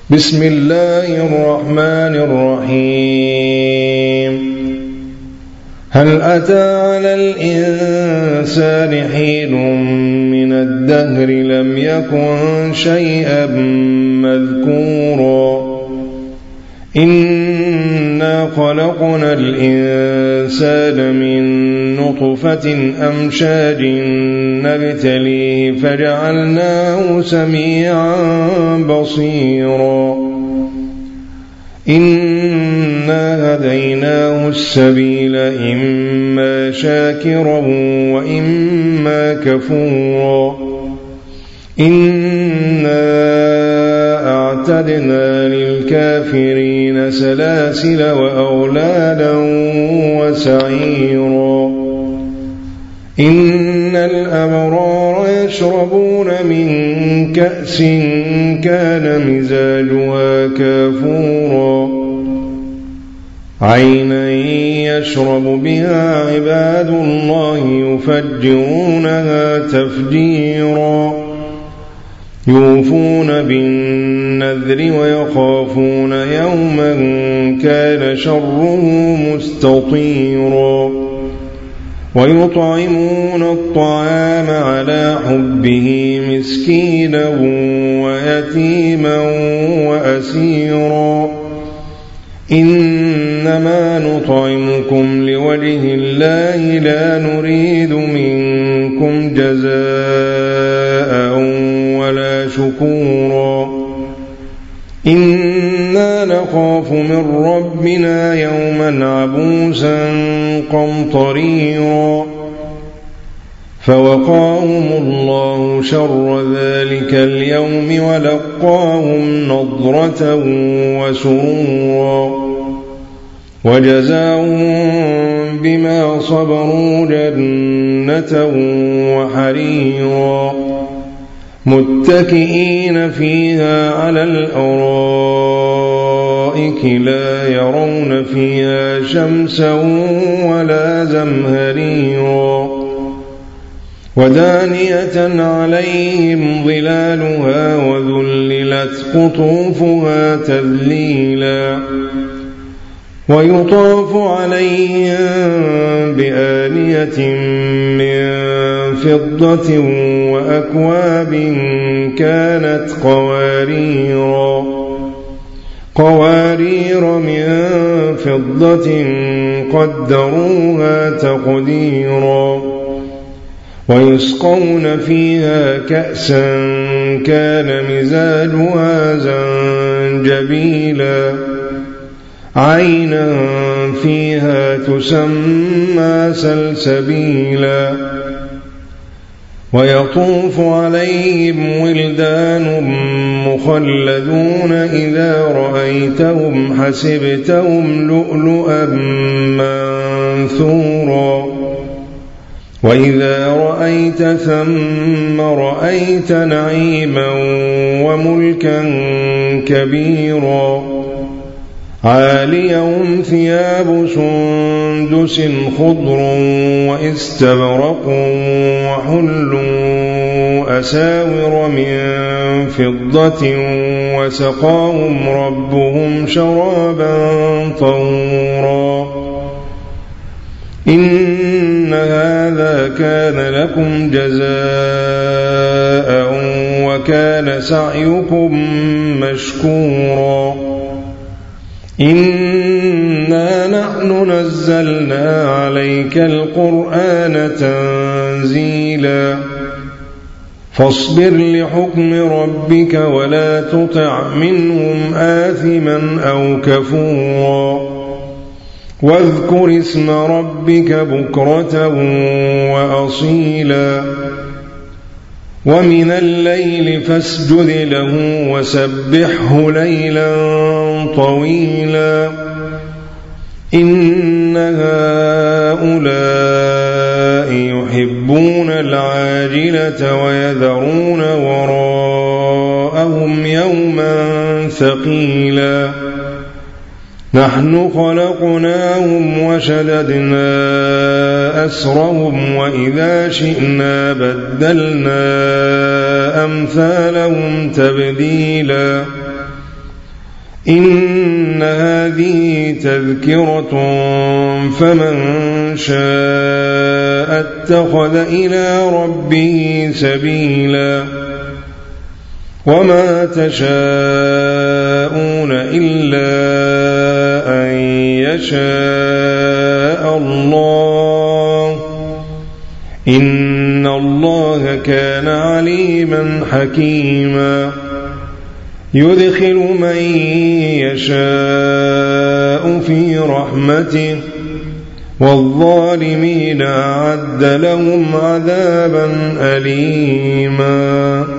بسم الله الرحمن الرحيم هل أتى على الإنسان حين من الدهر لم يكن شيئا مذكورا إنا خلقنا الإنسان من نطفة أمشاج نبتليه فجعلناه سميعا بصيرا إنا هديناه السبيل إما شاكرا وإما كفورا إنا أعتدنا للكافرين سلاسل وأغلالا وسعيرا إن الأبرار يشربون من كأس كان مزاجها كافورا عينا يشرب بها عباد الله يفجرونها تفجيرا يوفون بالنذر ويخافون يوما كان شره مستطيرا ويطعمون الطعام على حبه مسكينا ويتيما وأسيرا إنما نطعمكم لوجه الله لا نريد منكم جزاء ولا شكورا إنا نخاف من ربنا يوما عبوسا قمطريرا فوقاهم الله شر ذلك اليوم ولقاهم نضرة وسرورا وجزاهم بما صبروا جنة وحريرا متكئين فيها على الأرائك لا يرون فيها شمسا ولا زمهريرا ودانية عليهم ظلالها وذللت قطوفها تذليلا ويطاف عليهم بآنية من فضة وأكواب كانت قوارير من فضة قدروها تقديرا ويسقون فيها كأسا كان مزاجها زنجبيلا عينا فيها تسمى سلسبيلا ويطوف عليهم ولدان مخلدون إذا رأيتهم حسبتهم لؤلؤا منثورا وإذا رأيت ثم رأيت نعيما وملكا كبيرا عاليهم ثياب سندس خضر واستبرق وحلوا أساور من فضة وسقاهم ربهم شرابا طهورا إن هذا كان لكم جزاء وكان سعيكم مشكورا إنا نحن نزلنا عليك القرآن تنزيلا فاصبر لحكم ربك ولا تطع منهم آثما أو كفورا واذكر اسم ربك بكرة وأصيلا ومن الليل فاسجد له وسبحه ليلا طويلا إن هؤلاء يحبون العاجلة ويذرون وراءهم يوما ثقيلا نحن خلقناهم وشددنا أسرهم وإذا شئنا بدلنا أمثالهم تبديلا إن هذه تذكرة فمن شاء اتخذ إلى ربه سبيلا وما تشاءون إلا أن يشاء الله إن الله كان عليما حكيما يدخل من يشاء في رحمته والظالمين أعد لهم عذابا أليما